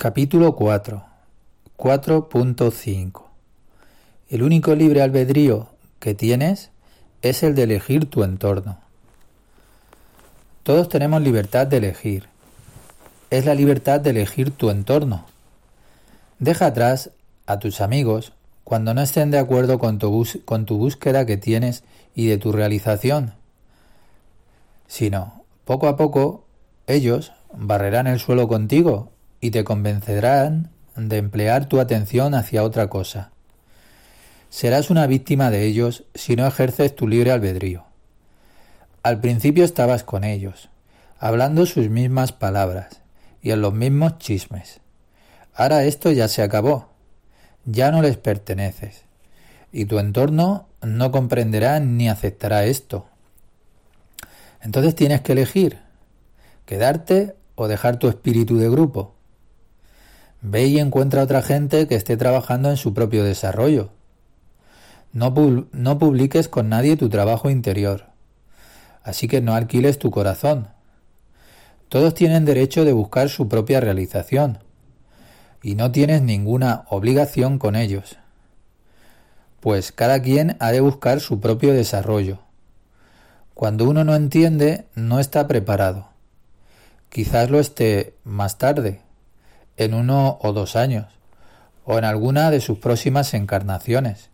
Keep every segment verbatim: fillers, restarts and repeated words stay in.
Capítulo cuatro. cuatro punto cinco. El único libre albedrío que tienes es el de elegir tu entorno. Todos tenemos libertad de elegir. Es la libertad de elegir tu entorno. Deja atrás a tus amigos cuando no estén de acuerdo con tu, bus- con tu búsqueda que tienes y de tu realización. Sino, poco a poco, ellos barrerán el suelo contigo y te convencerán de emplear tu atención hacia otra cosa. Serás una víctima de ellos si no ejerces tu libre albedrío. Al principio estabas con ellos, hablando sus mismas palabras y en los mismos chismes. Ahora esto ya se acabó. Ya no les perteneces. Y tu entorno no comprenderá ni aceptará esto. Entonces tienes que elegir, quedarte o dejar tu espíritu de grupo. Ve y encuentra a otra gente que esté trabajando en su propio desarrollo. No, pu- no publiques con nadie tu trabajo interior. Así que no alquiles tu corazón. Todos tienen derecho de buscar su propia realización. Y no tienes ninguna obligación con ellos. Pues cada quien ha de buscar su propio desarrollo. Cuando uno no entiende, no está preparado. Quizás lo esté más tarde, en uno o dos años, o en alguna de sus próximas encarnaciones.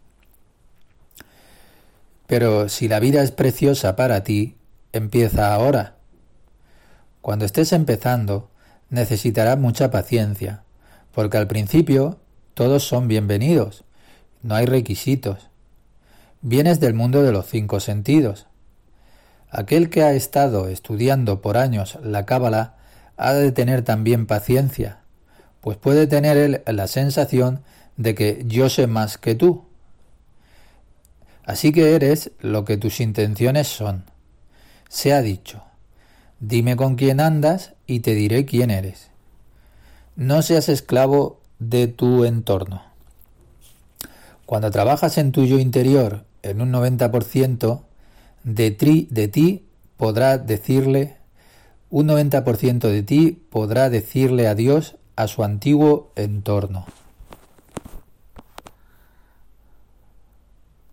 Pero si la vida es preciosa para ti, empieza ahora. Cuando estés empezando, necesitarás mucha paciencia, porque al principio todos son bienvenidos, no hay requisitos. Vienes del mundo de los cinco sentidos. Aquel que ha estado estudiando por años la Cábala ha de tener también paciencia, pues puede tener él la sensación de que yo sé más que tú. Así que eres lo que tus intenciones son. Se ha dicho, dime con quién andas y te diré quién eres. No seas esclavo de tu entorno. Cuando trabajas en tu yo interior en un noventa por ciento, de, tri, de ti podrá decirle, un noventa por ciento de ti podrá decirle adiós a su antiguo entorno.